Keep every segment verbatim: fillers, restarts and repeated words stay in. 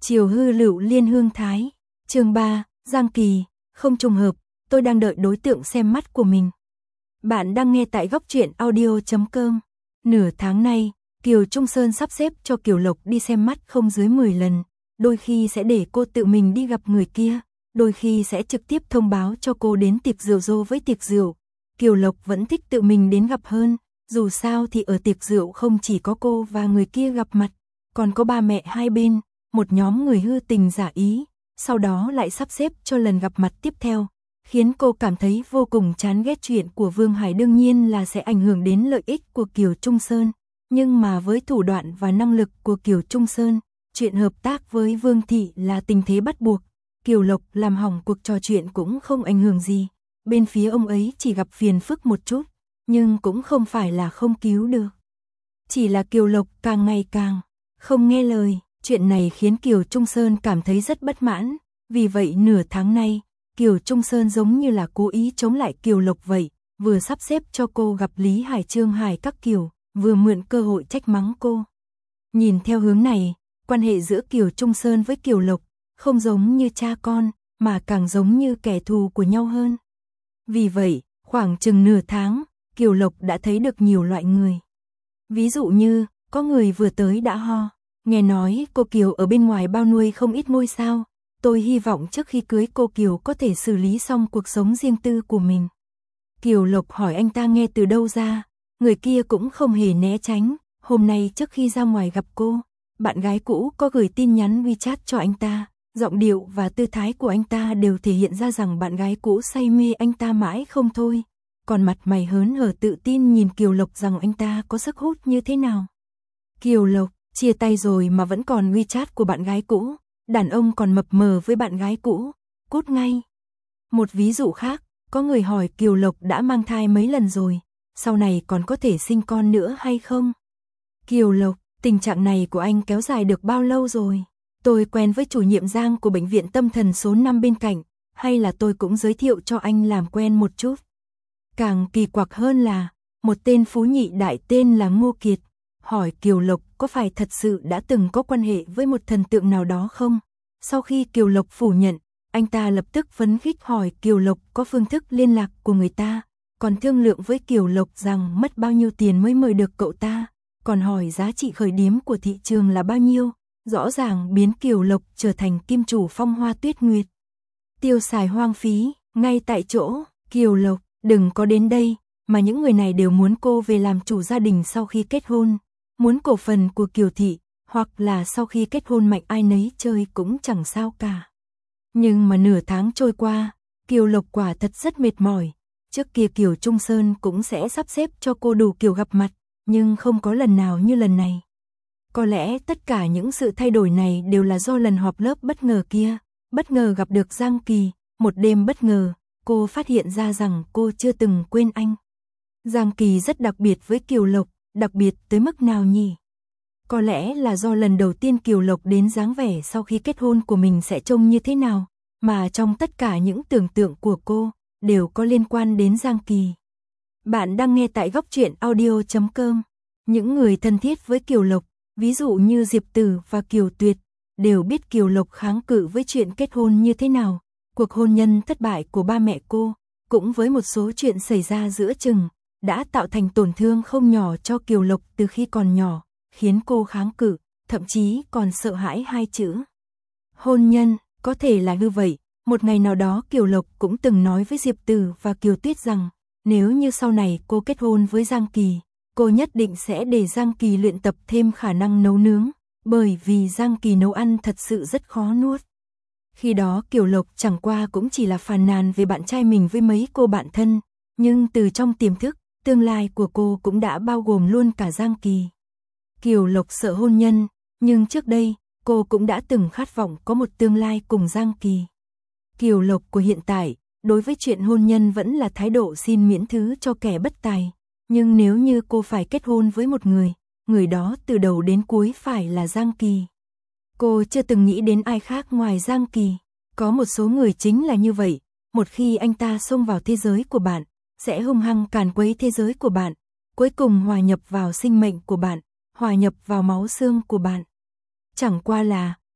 Chiều hư lựu liên hương thái. Chương ba, Giang Kỳ, không trùng hợp, tôi đang đợi đối tượng xem mắt của mình. Bạn đang nghe tại góc truyện audio chấm com. Nửa tháng nay, Kiều Trung Sơn sắp xếp cho Kiều Lộc đi xem mắt không dưới mười lần, đôi khi sẽ để cô tự mình đi gặp người kia, đôi khi sẽ trực tiếp thông báo cho cô đến tiệc rượu rô với tiệc rượu. Kiều Lộc vẫn thích tự mình đến gặp hơn, dù sao thì ở tiệc rượu không chỉ có cô và người kia gặp mặt, còn có ba mẹ hai bên, một nhóm người hư tình giả ý, sau đó lại sắp xếp cho lần gặp mặt tiếp theo, khiến cô cảm thấy vô cùng chán ghét. Chuyện của Vương Hải đương nhiên là sẽ ảnh hưởng đến lợi ích của Kiều Trung Sơn, nhưng mà với thủ đoạn và năng lực của Kiều Trung Sơn, chuyện hợp tác với Vương Thị là tình thế bắt buộc. Kiều Lộc làm hỏng cuộc trò chuyện cũng không ảnh hưởng gì, bên phía ông ấy chỉ gặp phiền phức một chút, nhưng cũng không phải là không cứu được. Chỉ là Kiều Lộc càng ngày càng không nghe lời, chuyện này khiến Kiều Trung Sơn cảm thấy rất bất mãn, vì vậy nửa tháng nay, Kiều Trung Sơn giống như là cố ý chống lại Kiều Lộc vậy, vừa sắp xếp cho cô gặp Lý Hải Trương Hải các kiểu, vừa mượn cơ hội trách mắng cô. Nhìn theo hướng này, quan hệ giữa Kiều Trung Sơn với Kiều Lộc không giống như cha con, mà càng giống như kẻ thù của nhau hơn. Vì vậy, khoảng chừng nửa tháng, Kiều Lộc đã thấy được nhiều loại người. Ví dụ như, có người vừa tới đã ho, nghe nói cô Kiều ở bên ngoài bao nuôi không ít ngôi sao, tôi hy vọng trước khi cưới cô Kiều có thể xử lý xong cuộc sống riêng tư của mình. Kiều Lộc hỏi anh ta nghe từ đâu ra, người kia cũng không hề né tránh, hôm nay trước khi ra ngoài gặp cô, bạn gái cũ có gửi tin nhắn WeChat cho anh ta, giọng điệu và tư thái của anh ta đều thể hiện ra rằng bạn gái cũ say mê anh ta mãi không thôi, còn mặt mày hớn hở tự tin nhìn Kiều Lộc rằng anh ta có sức hút như thế nào. Kiều Lộc, chia tay rồi mà vẫn còn WeChat của bạn gái cũ, đàn ông còn mập mờ với bạn gái cũ, cút ngay. Một ví dụ khác, có người hỏi Kiều Lộc đã mang thai mấy lần rồi, sau này còn có thể sinh con nữa hay không? Kiều Lộc, tình trạng này của anh kéo dài được bao lâu rồi? Tôi quen với chủ nhiệm Giang của bệnh viện tâm thần số năm bên cạnh, hay là tôi cũng giới thiệu cho anh làm quen một chút? Càng kỳ quặc hơn là, một tên phú nhị đại tên là Ngô Kiệt, hỏi Kiều Lộc có phải thật sự đã từng có quan hệ với một thần tượng nào đó không? Sau khi Kiều Lộc phủ nhận, anh ta lập tức phấn khích hỏi Kiều Lộc có phương thức liên lạc của người ta, còn thương lượng với Kiều Lộc rằng mất bao nhiêu tiền mới mời được cậu ta, còn hỏi giá trị khởi điểm của thị trường là bao nhiêu, rõ ràng biến Kiều Lộc trở thành kim chủ Phong Hoa Tuyết Nguyệt. Tiêu xài hoang phí, ngay tại chỗ, Kiều Lộc, đừng có đến đây, mà những người này đều muốn cô về làm chủ gia đình sau khi kết hôn, muốn cổ phần của Kiều Thị, hoặc là sau khi kết hôn mạnh ai nấy chơi cũng chẳng sao cả. Nhưng mà nửa tháng trôi qua, Kiều Lộc quả thật rất mệt mỏi, trước kia Kiều Trung Sơn cũng sẽ sắp xếp cho cô đủ kiểu gặp mặt, nhưng không có lần nào như lần này. Có lẽ tất cả những sự thay đổi này đều là do lần họp lớp bất ngờ kia, bất ngờ gặp được Giang Kỳ, một đêm bất ngờ, cô phát hiện ra rằng cô chưa từng quên anh. Giang Kỳ rất đặc biệt với Kiều Lộc, đặc biệt tới mức nào nhỉ? Có lẽ là do lần đầu tiên Kiều Lộc đến dáng vẻ sau khi kết hôn của mình sẽ trông như thế nào, mà trong tất cả những tưởng tượng của cô, đều có liên quan đến Giang Kỳ. Bạn đang nghe tại góc truyện audio chấm com. Những người thân thiết với Kiều Lộc, ví dụ như Diệp Tử và Kiều Tuyệt, đều biết Kiều Lộc kháng cự với chuyện kết hôn như thế nào. Cuộc hôn nhân thất bại của ba mẹ cô, cũng với một số chuyện xảy ra giữa chừng, đã tạo thành tổn thương không nhỏ cho Kiều Lộc từ khi còn nhỏ, khiến cô kháng cự, thậm chí còn sợ hãi hai chữ hôn nhân. Có thể là như vậy, một ngày nào đó Kiều Lộc cũng từng nói với Diệp Tử và Kiều Tuyết rằng, nếu như sau này cô kết hôn với Giang Kỳ, cô nhất định sẽ để Giang Kỳ luyện tập thêm khả năng nấu nướng, bởi vì Giang Kỳ nấu ăn thật sự rất khó nuốt. Khi đó Kiều Lộc chẳng qua cũng chỉ là phàn nàn về bạn trai mình với mấy cô bạn thân, nhưng từ trong tiềm thức, tương lai của cô cũng đã bao gồm luôn cả Giang Kỳ. Kiều Lộc sợ hôn nhân, nhưng trước đây, cô cũng đã từng khát vọng có một tương lai cùng Giang Kỳ. Kiều Lộc của hiện tại, đối với chuyện hôn nhân vẫn là thái độ xin miễn thứ cho kẻ bất tài, nhưng nếu như cô phải kết hôn với một người, người đó từ đầu đến cuối phải là Giang Kỳ. Cô chưa từng nghĩ đến ai khác ngoài Giang Kỳ. Có một số người chính là như vậy, một khi anh ta xông vào thế giới của bạn, sẽ hung hăng càn quấy thế giới của bạn, cuối cùng hòa nhập vào sinh mệnh của bạn, hòa nhập vào máu xương của bạn. Chẳng qua là,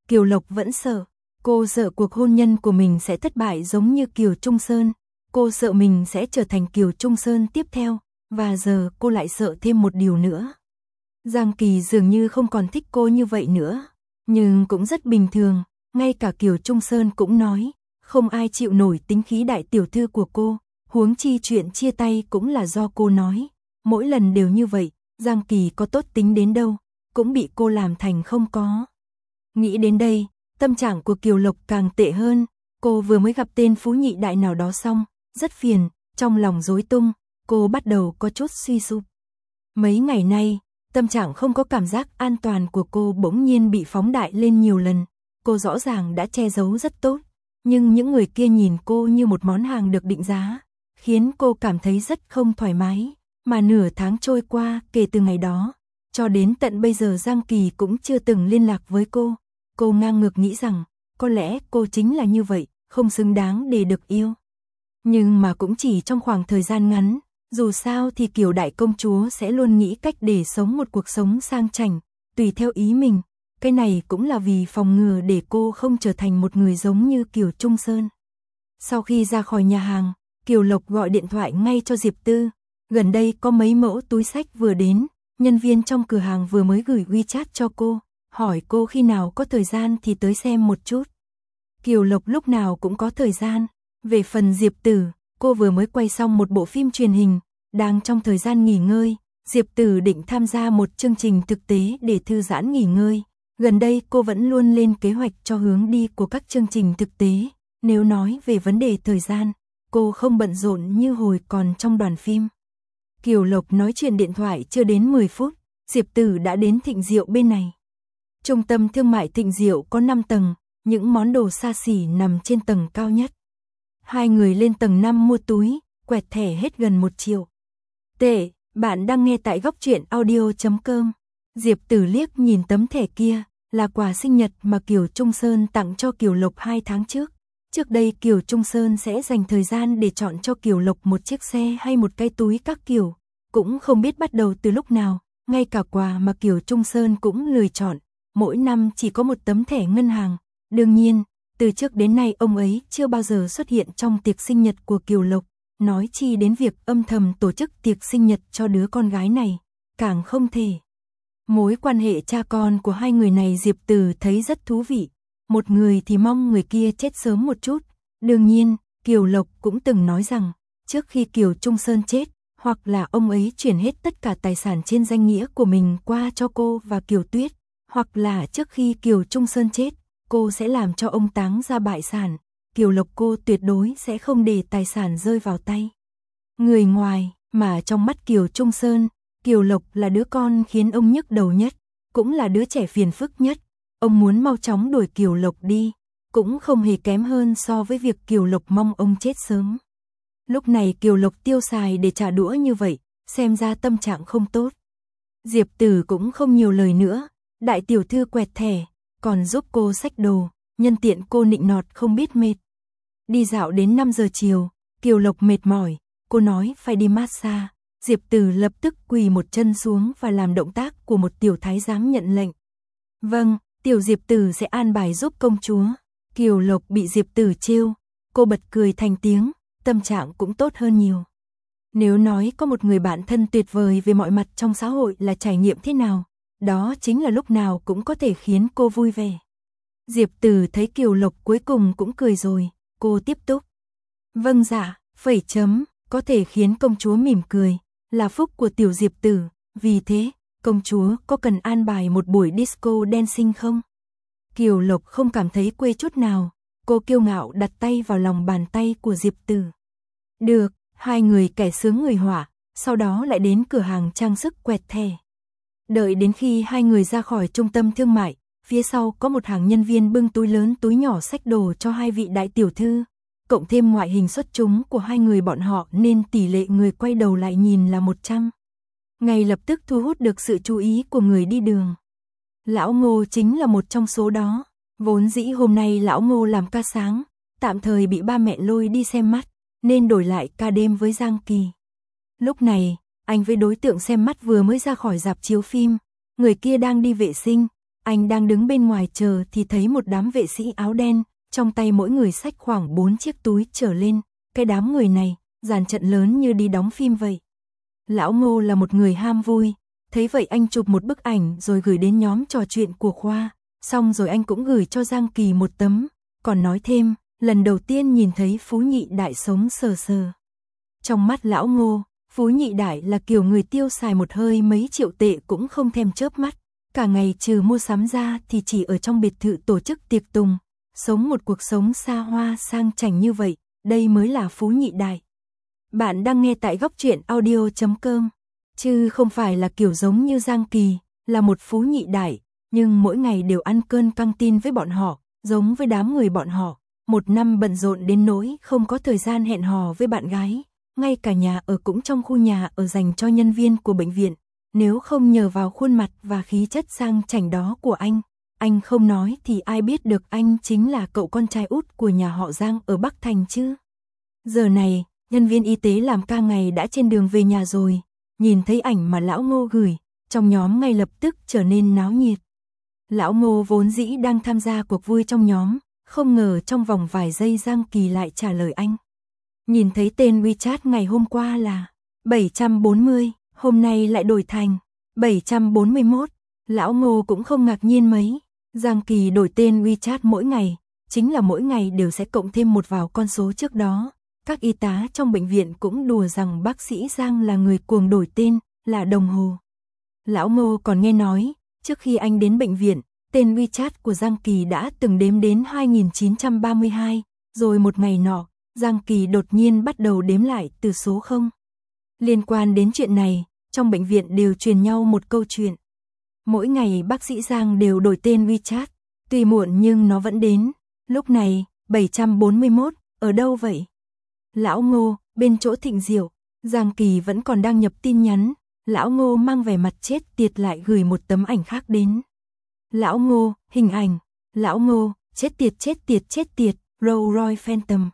Kiều Lộc vẫn sợ. Cô sợ cuộc hôn nhân của mình sẽ thất bại giống như Kiều Trung Sơn. Cô sợ mình sẽ trở thành Kiều Trung Sơn tiếp theo. Và giờ cô lại sợ thêm một điều nữa. Giang Kỳ dường như không còn thích cô như vậy nữa. Nhưng cũng rất bình thường. Ngay cả Kiều Trung Sơn cũng nói. Không ai chịu nổi tính khí đại tiểu thư của cô. Huống chi chuyện chia tay cũng là do cô nói. Mỗi lần đều như vậy. Giang Kỳ có tốt tính đến đâu. Cũng bị cô làm thành không có. Nghĩ đến đây. Tâm trạng của Kiều Lộc càng tệ hơn. Cô vừa mới gặp tên phú nhị đại nào đó xong. Rất phiền. Trong lòng rối tung. Cô bắt đầu có chút suy sụp. Mấy ngày nay, tâm trạng không có cảm giác an toàn của cô bỗng nhiên bị phóng đại lên nhiều lần. Cô rõ ràng đã che giấu rất tốt, nhưng những người kia nhìn cô như một món hàng được định giá, khiến cô cảm thấy rất không thoải mái. Mà nửa tháng trôi qua kể từ ngày đó, cho đến tận bây giờ Giang Kỳ cũng chưa từng liên lạc với cô. Cô ngang ngược nghĩ rằng, có lẽ cô chính là như vậy, không xứng đáng để được yêu. Nhưng mà cũng chỉ trong khoảng thời gian ngắn. Dù sao thì Kiều đại công chúa sẽ luôn nghĩ cách để sống một cuộc sống sang chảnh, tùy theo ý mình. Cái này cũng là vì phòng ngừa để cô không trở thành một người giống như Kiều Trung Sơn. Sau khi ra khỏi nhà hàng, Kiều Lộc gọi điện thoại ngay cho Diệp Tư. Gần đây có mấy mẫu túi xách vừa đến, nhân viên trong cửa hàng vừa mới gửi WeChat cho cô, hỏi cô khi nào có thời gian thì tới xem một chút. Kiều Lộc lúc nào cũng có thời gian. Về phần Diệp Tử, cô vừa mới quay xong một bộ phim truyền hình, đang trong thời gian nghỉ ngơi, Diệp Tử định tham gia một chương trình thực tế để thư giãn nghỉ ngơi. Gần đây cô vẫn luôn lên kế hoạch cho hướng đi của các chương trình thực tế, nếu nói về vấn đề thời gian, cô không bận rộn như hồi còn trong đoàn phim. Kiều Lộc nói chuyện điện thoại chưa đến mười phút, Diệp Tử đã đến Thịnh Diệu bên này. Trung tâm thương mại Thịnh Diệu có năm tầng, những món đồ xa xỉ nằm trên tầng cao nhất. Hai người lên tầng năm mua túi, quẹt thẻ hết gần một triệu. Tệ, bạn đang nghe tại góc truyện audio chấm com. Diệp Tử liếc nhìn tấm thẻ kia, là quà sinh nhật mà Kiều Trung Sơn tặng cho Kiều Lộc hai tháng trước. Trước đây Kiều Trung Sơn sẽ dành thời gian để chọn cho Kiều Lộc một chiếc xe hay một cái túi các kiểu. Cũng không biết bắt đầu từ lúc nào, ngay cả quà mà Kiều Trung Sơn cũng lười chọn. Mỗi năm chỉ có một tấm thẻ ngân hàng. Đương nhiên, từ trước đến nay ông ấy chưa bao giờ xuất hiện trong tiệc sinh nhật của Kiều Lộc, nói chi đến việc âm thầm tổ chức tiệc sinh nhật cho đứa con gái này, càng không thể. Mối quan hệ cha con của hai người này Diệp Từ thấy rất thú vị, một người thì mong người kia chết sớm một chút. Đương nhiên, Kiều Lộc cũng từng nói rằng, trước khi Kiều Trung Sơn chết, hoặc là ông ấy chuyển hết tất cả tài sản trên danh nghĩa của mình qua cho cô và Kiều Tuyết, hoặc là trước khi Kiều Trung Sơn chết, cô sẽ làm cho ông táng ra bại sản. Kiều Lộc cô tuyệt đối sẽ không để tài sản rơi vào tay người ngoài, mà trong mắt Kiều Trung Sơn, Kiều Lộc là đứa con khiến ông nhức đầu nhất, cũng là đứa trẻ phiền phức nhất. Ông muốn mau chóng đuổi Kiều Lộc đi, cũng không hề kém hơn so với việc Kiều Lộc mong ông chết sớm. Lúc này Kiều Lộc tiêu xài để trả đũa như vậy, xem ra tâm trạng không tốt. Diệp Tử cũng không nhiều lời nữa, đại tiểu thư quẹt thẻ, còn giúp cô xách đồ, nhân tiện cô nịnh nọt không biết mệt. Đi dạo đến năm giờ chiều, Kiều Lộc mệt mỏi, cô nói phải đi massage. Diệp Tử lập tức quỳ một chân xuống và làm động tác của một tiểu thái giám nhận lệnh. Vâng, tiểu Diệp Tử sẽ an bài giúp công chúa. Kiều Lộc bị Diệp Tử trêu, cô bật cười thành tiếng, tâm trạng cũng tốt hơn nhiều. Nếu nói có một người bạn thân tuyệt vời về mọi mặt trong xã hội là trải nghiệm thế nào, đó chính là lúc nào cũng có thể khiến cô vui vẻ. Diệp Tử thấy Kiều Lộc cuối cùng cũng cười rồi, cô tiếp tục. Vâng dạ, phẩy chấm, có thể khiến công chúa mỉm cười, là phúc của tiểu Diệp Tử, vì thế, công chúa có cần an bài một buổi disco dancing không? Kiều Lộc không cảm thấy quê chút nào, cô kiêu ngạo đặt tay vào lòng bàn tay của Diệp Tử. Được, hai người kẻ sướng người họa, sau đó lại đến cửa hàng trang sức quẹt thẻ. Đợi đến khi hai người ra khỏi trung tâm thương mại, phía sau có một hàng nhân viên bưng túi lớn túi nhỏ xách đồ cho hai vị đại tiểu thư. Cộng thêm ngoại hình xuất chúng của hai người bọn họ nên tỷ lệ người quay đầu lại nhìn là một trăm. Ngay lập tức thu hút được sự chú ý của người đi đường. Lão Ngô chính là một trong số đó. Vốn dĩ hôm nay Lão Ngô làm ca sáng, tạm thời bị ba mẹ lôi đi xem mắt, nên đổi lại ca đêm với Giang Kỳ. Lúc này, anh với đối tượng xem mắt vừa mới ra khỏi rạp chiếu phim, người kia đang đi vệ sinh, Anh đang đứng bên ngoài chờ thì thấy một đám vệ sĩ áo đen, trong tay mỗi người xách khoảng bốn chiếc túi trở lên. Cái đám người này, dàn trận lớn như đi đóng phim vậy. Lão Ngô là một người ham vui, thấy vậy anh chụp một bức ảnh rồi gửi đến nhóm trò chuyện của khoa, xong rồi anh cũng gửi cho Giang Kỳ một tấm, còn nói thêm, lần đầu tiên nhìn thấy Phú Nhị Đại sống sờ sờ. Trong mắt lão Ngô, Phú Nhị Đại là kiểu người tiêu xài một hơi mấy triệu tệ cũng không thèm chớp mắt, cả ngày trừ mua sắm ra thì chỉ ở trong biệt thự tổ chức tiệc tùng, sống một cuộc sống xa hoa sang chảnh như vậy, đây mới là Phú Nhị Đại. Bạn đang nghe tại góc truyện audio chấm com, chứ không phải là kiểu giống như Giang Kỳ, là một Phú Nhị Đại, nhưng mỗi ngày đều ăn cơn căng tin với bọn họ, giống với đám người bọn họ, một năm bận rộn đến nỗi không có thời gian hẹn hò với bạn gái, ngay cả nhà ở cũng trong khu nhà ở dành cho nhân viên của bệnh viện, nếu không nhờ vào khuôn mặt và khí chất sang chảnh đó của anh, anh không nói thì ai biết được anh chính là cậu con trai út của nhà họ Giang ở Bắc Thành chứ. Giờ này, nhân viên y tế làm ca ngày đã trên đường về nhà rồi, nhìn thấy ảnh mà lão Ngô gửi, trong nhóm ngay lập tức trở nên náo nhiệt. Lão Ngô vốn dĩ đang tham gia cuộc vui trong nhóm, không ngờ trong vòng vài giây Giang Kỳ lại trả lời anh. Nhìn thấy tên WeChat ngày hôm qua là bảy trăm bốn mươi, hôm nay lại đổi thành bảy trăm bốn mươi mốt, lão Ngô cũng không ngạc nhiên mấy. Giang Kỳ đổi tên WeChat mỗi ngày, chính là mỗi ngày đều sẽ cộng thêm một vào con số trước đó. Các y tá trong bệnh viện cũng đùa rằng bác sĩ Giang là người cuồng đổi tên, là đồng hồ. Lão Ngô còn nghe nói, trước khi anh đến bệnh viện, tên WeChat của Giang Kỳ đã từng đếm đến hai nghìn chín trăm ba mươi hai, rồi một ngày nọ, Giang Kỳ đột nhiên bắt đầu đếm lại từ số không. Liên quan đến chuyện này, trong bệnh viện đều truyền nhau một câu chuyện. Mỗi ngày bác sĩ Giang đều đổi tên WeChat, tuy muộn nhưng nó vẫn đến. Lúc này, bảy trăm bốn mươi mốt, ở đâu vậy? Lão Ngô, bên chỗ Thịnh Diệu, Giang Kỳ vẫn còn đang nhập tin nhắn, lão Ngô mang vẻ mặt chết tiệt lại gửi một tấm ảnh khác đến. Lão Ngô, hình ảnh, lão Ngô, chết tiệt chết tiệt chết tiệt, Rolls Royce Phantom.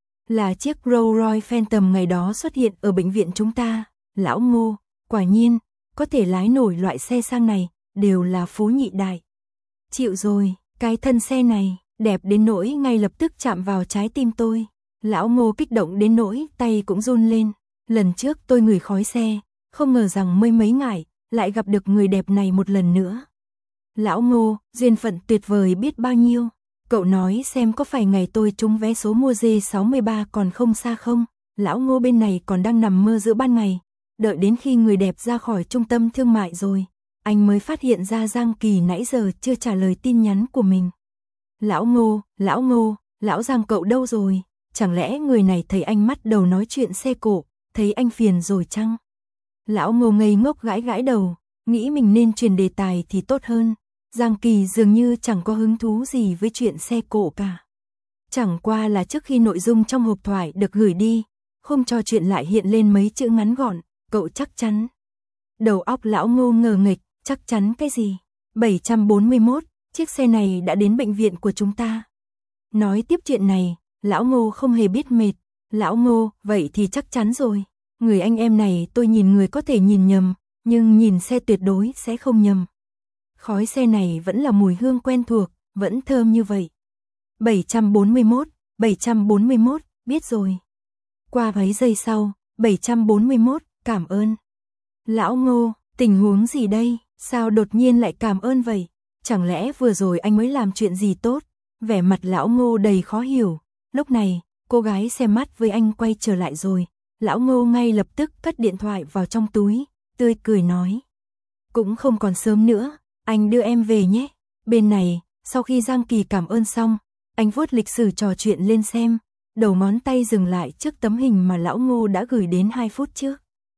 Là chiếc Rolls Royce Phantom ngày đó xuất hiện ở bệnh viện chúng ta, lão Ngô, quả nhiên, có thể lái nổi loại xe sang này, đều là Phú Nhị Đại. Chịu rồi, cái thân xe này, đẹp đến nỗi ngay lập tức chạm vào trái tim tôi. Lão Ngô kích động đến nỗi tay cũng run lên. Lần trước tôi ngửi khói xe, không ngờ rằng mới mấy ngày, lại gặp được người đẹp này một lần nữa. Lão Ngô, duyên phận tuyệt vời biết bao nhiêu. Cậu nói xem có phải ngày tôi trúng vé số mua G sáu mươi ba còn không xa không? Lão Ngô bên này còn đang nằm mơ giữa ban ngày. Đợi đến khi người đẹp ra khỏi trung tâm thương mại rồi, anh mới phát hiện ra Giang Kỳ nãy giờ chưa trả lời tin nhắn của mình. Lão Ngô, lão Ngô, lão Giang cậu đâu rồi? Chẳng lẽ người này thấy anh mắt đầu nói chuyện xe cộ, thấy anh phiền rồi chăng? Lão Ngô ngây ngốc gãi gãi đầu, nghĩ mình nên truyền đề tài thì tốt hơn. Giang Kỳ dường như chẳng có hứng thú gì với chuyện xe cộ cả. Chẳng qua là trước khi nội dung trong hộp thoại được gửi đi, không trò chuyện lại hiện lên mấy chữ ngắn gọn, cậu chắc chắn. Đầu óc lão Ngô ngờ nghịch, chắc chắn cái gì? bảy trăm bốn mươi mốt, chiếc xe này đã đến bệnh viện của chúng ta. Nói tiếp chuyện này, lão Ngô không hề biết mệt. Lão Ngô, vậy thì chắc chắn rồi. Người anh em này tôi nhìn người có thể nhìn nhầm, nhưng nhìn xe tuyệt đối sẽ không nhầm. Khói xe này vẫn là mùi hương quen thuộc, vẫn thơm như vậy. bảy trăm bốn mươi mốt, bảy trăm bốn mươi mốt, biết rồi. Qua mấy giây sau, bảy trăm bốn mươi mốt, cảm ơn. Lão Ngô, tình huống gì đây? Sao đột nhiên lại cảm ơn vậy? Chẳng lẽ vừa rồi anh mới làm chuyện gì tốt? Vẻ mặt lão Ngô đầy khó hiểu. Lúc này, cô gái xem mắt với anh quay trở lại rồi. Lão Ngô ngay lập tức cất điện thoại vào trong túi, tươi cười nói. Cũng không còn sớm nữa, anh đưa em về nhé. Bên này, sau khi Giang Kỳ cảm ơn xong, anh vuốt lịch sử trò chuyện lên xem, đầu ngón tay dừng lại trước tấm hình mà lão Ngô đã gửi đến hai phút trước.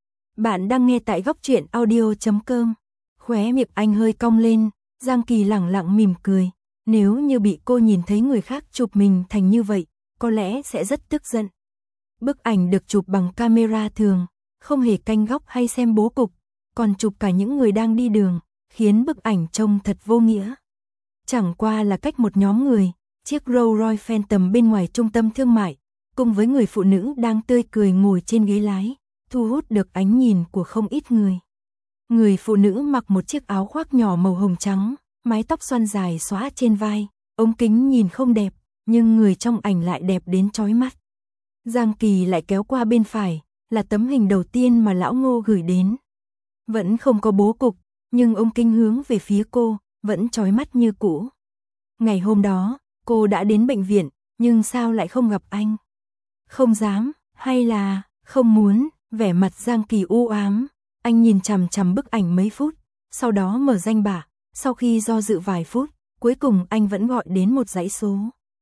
Bạn đang nghe tại góc truyện audio chấm com. Khóe miệng anh hơi cong lên, Giang Kỳ lẳng lặng mỉm cười. Nếu như bị cô nhìn thấy người khác chụp mình thành như vậy, có lẽ sẽ rất tức giận. Bức ảnh được chụp bằng camera thường, không hề canh góc hay xem bố cục, còn chụp cả những người đang đi đường, khiến bức ảnh trông thật vô nghĩa. Chẳng qua là cách một nhóm người, chiếc Rolls Royce Phantom bên ngoài trung tâm thương mại, cùng với người phụ nữ đang tươi cười ngồi trên ghế lái, thu hút được ánh nhìn của không ít người. Người phụ nữ mặc một chiếc áo khoác nhỏ màu hồng trắng, mái tóc xoăn dài xõa trên vai, ống kính nhìn không đẹp, nhưng người trong ảnh lại đẹp đến chói mắt. Giang Kỳ lại kéo qua bên phải, là tấm hình đầu tiên mà lão Ngô gửi đến. Vẫn không có bố cục, nhưng ống kính hướng về phía cô, vẫn chói mắt như cũ. Ngày hôm đó, cô đã đến bệnh viện, nhưng sao lại không gặp anh? Không dám, hay là không muốn? Vẻ mặt Giang Kỳ u ám, anh nhìn chằm chằm bức ảnh mấy phút, sau đó mở danh bạ, sau khi do dự vài phút, cuối cùng anh vẫn gọi đến một dãy số.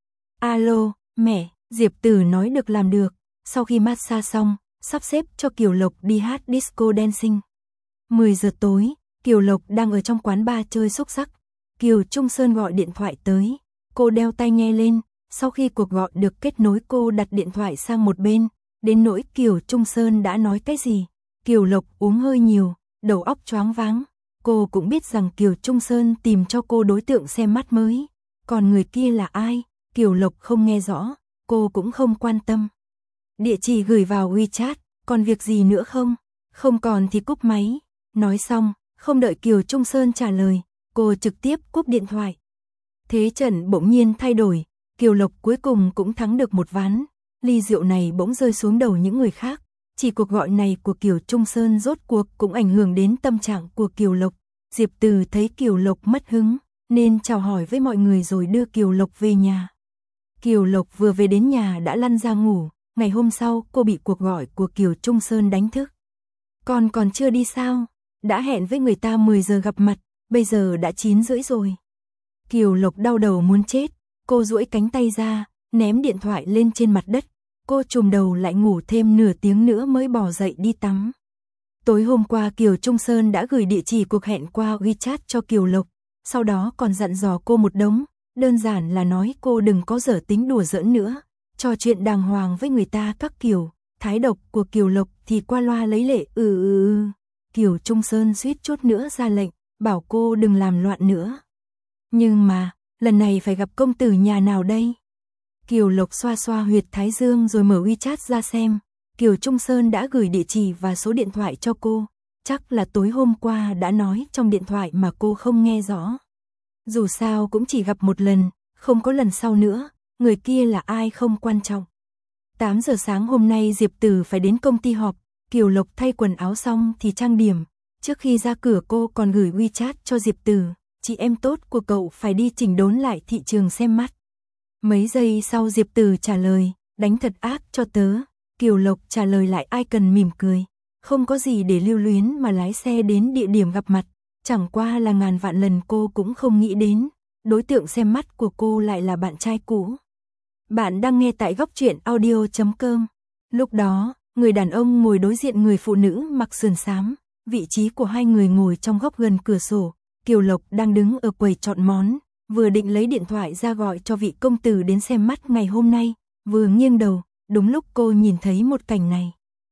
Alo, mẹ, Diệp Tử nói được làm được, sau khi massage xong, sắp xếp cho Kiều Lộc đi hát disco dancing. mười giờ tối, Kiều Lộc đang ở trong quán bar chơi xúc xắc. Kiều Trung Sơn gọi điện thoại tới, cô đeo tai nghe lên, sau khi cuộc gọi được kết nối cô đặt điện thoại sang một bên, đến nỗi Kiều Trung Sơn đã nói cái gì. Kiều Lộc uống hơi nhiều, đầu óc choáng váng, cô cũng biết rằng Kiều Trung Sơn tìm cho cô đối tượng xem mắt mới, còn người kia là ai, Kiều Lộc không nghe rõ, cô cũng không quan tâm. Địa chỉ gửi vào WeChat, còn việc gì nữa không? Không còn thì cúp máy. Nói xong, không đợi Kiều Trung Sơn trả lời, cô trực tiếp cúp điện thoại. Thế trận bỗng nhiên thay đổi, Kiều Lộc cuối cùng cũng thắng được một ván, ly rượu này bỗng rơi xuống đầu những người khác. Chỉ cuộc gọi này của Kiều Trung Sơn rốt cuộc cũng ảnh hưởng đến tâm trạng của Kiều Lộc. Diệp Từ thấy Kiều Lộc mất hứng, nên chào hỏi với mọi người rồi đưa Kiều Lộc về nhà. Kiều Lộc vừa về đến nhà đã lăn ra ngủ, ngày hôm sau cô bị cuộc gọi của Kiều Trung Sơn đánh thức. Con còn chưa đi sao? Đã hẹn với người ta mười giờ gặp mặt, bây giờ đã chín rưỡi rồi. Kiều Lộc đau đầu muốn chết, cô duỗi cánh tay ra, ném điện thoại lên trên mặt đất. Cô trùm đầu lại ngủ thêm nửa tiếng nữa mới bò dậy đi tắm. Tối hôm qua Kiều Trung Sơn đã gửi địa chỉ cuộc hẹn qua WeChat cho Kiều Lộc, sau đó còn dặn dò cô một đống, đơn giản là nói cô đừng có dở tính đùa giỡn nữa, trò chuyện đàng hoàng với người ta các kiểu. Thái độc của Kiều Lộc thì qua loa lấy lệ ừ ừ ừ. Kiều Trung Sơn suýt chút nữa ra lệnh, bảo cô đừng làm loạn nữa. Nhưng mà, lần này phải gặp công tử nhà nào đây? Kiều Lộc xoa xoa huyệt thái dương rồi mở WeChat ra xem. Kiều Trung Sơn đã gửi địa chỉ và số điện thoại cho cô. Chắc là tối hôm qua đã nói trong điện thoại mà cô không nghe rõ. Dù sao cũng chỉ gặp một lần, không có lần sau nữa, người kia là ai không quan trọng. tám giờ sáng hôm nay Diệp Tử phải đến công ty họp, Kiều Lộc thay quần áo xong thì trang điểm. Trước khi ra cửa cô còn gửi WeChat cho Diệp Tử, chị em tốt của cậu phải đi chỉnh đốn lại thị trường xem mắt. Mấy giây sau Diệp Tử trả lời, đánh thật ác cho tớ. Kiều Lộc trả lời lại ai cần mỉm cười, không có gì để lưu luyến mà lái xe đến địa điểm gặp mặt. Chẳng qua là ngàn vạn lần cô cũng không nghĩ đến, đối tượng xem mắt của cô lại là bạn trai cũ. Bạn đang nghe tại góc truyện audio chấm com. Lúc đó, người đàn ông ngồi đối diện người phụ nữ mặc sườn xám, vị trí của hai người ngồi trong góc gần cửa sổ. Kiều Lộc đang đứng ở quầy chọn món, vừa định lấy điện thoại ra gọi cho vị công tử đến xem mắt ngày hôm nay, vừa nghiêng đầu, đúng lúc cô nhìn thấy một cảnh này.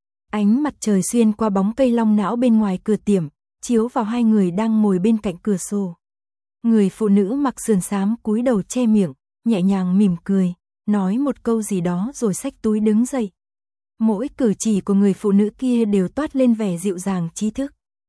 Ánh mặt trời xuyên qua bóng cây long não bên ngoài cửa tiệm, chiếu vào hai người đang ngồi bên cạnh cửa sổ. Người phụ nữ mặc sườn xám cúi đầu che miệng, nhẹ nhàng mỉm cười, nói một câu gì đó rồi xách túi đứng dậy. Mỗi cử chỉ của người phụ nữ kia đều toát lên vẻ dịu dàng trí thức.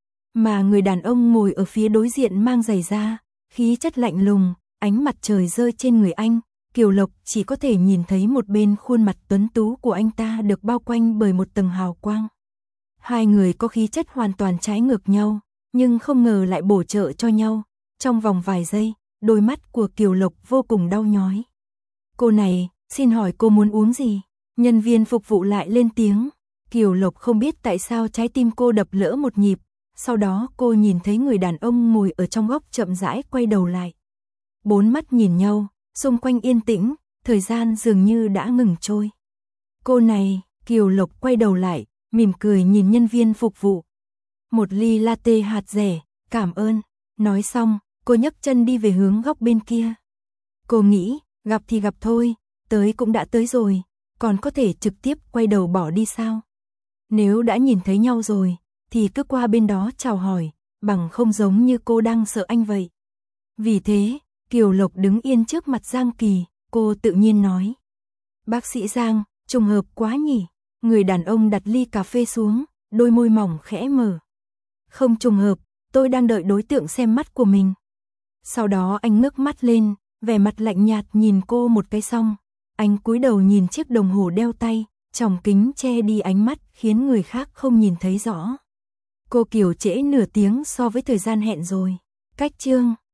Mà người đàn ông ngồi ở phía đối diện mang giày da, khí chất lạnh lùng, ánh mặt trời rơi trên người anh, Kiều Lộc chỉ có thể nhìn thấy một bên khuôn mặt tuấn tú của anh ta được bao quanh bởi một tầng hào quang. Hai người có khí chất hoàn toàn trái ngược nhau, nhưng không ngờ lại bổ trợ cho nhau. Trong vòng vài giây, đôi mắt của Kiều Lộc vô cùng đau nhói. Cô này, xin hỏi cô muốn uống gì? Nhân viên phục vụ lại lên tiếng. Kiều Lộc không biết tại sao trái tim cô đập lỡ một nhịp. Sau đó cô nhìn thấy người đàn ông ngồi ở trong góc chậm rãi quay đầu lại. Bốn mắt nhìn nhau, xung quanh yên tĩnh, thời gian dường như đã ngừng trôi. Cô này, Kiều Lộc quay đầu lại, mỉm cười nhìn nhân viên phục vụ. Một ly latte hạt rẻ, cảm ơn. Nói xong, cô nhấc chân đi về hướng góc bên kia. Cô nghĩ, gặp thì gặp thôi, tới cũng đã tới rồi, còn có thể trực tiếp quay đầu bỏ đi sao? Nếu đã nhìn thấy nhau rồi, thì cứ qua bên đó chào hỏi, bằng không giống như cô đang sợ anh vậy. Vì thế, Kiều Lộc đứng yên trước mặt Giang Kỳ, cô tự nhiên nói. Bác sĩ Giang, trùng hợp quá nhỉ? Người đàn ông đặt ly cà phê xuống, đôi môi mỏng khẽ mở. Không trùng hợp, tôi đang đợi đối tượng xem mắt của mình. Sau đó anh ngước mắt lên, vẻ mặt lạnh nhạt nhìn cô một cái xong. Anh cúi đầu nhìn chiếc đồng hồ đeo tay, tròng kính che đi ánh mắt khiến người khác không nhìn thấy rõ. Cô Kiều trễ nửa tiếng so với thời gian hẹn rồi. Cách chương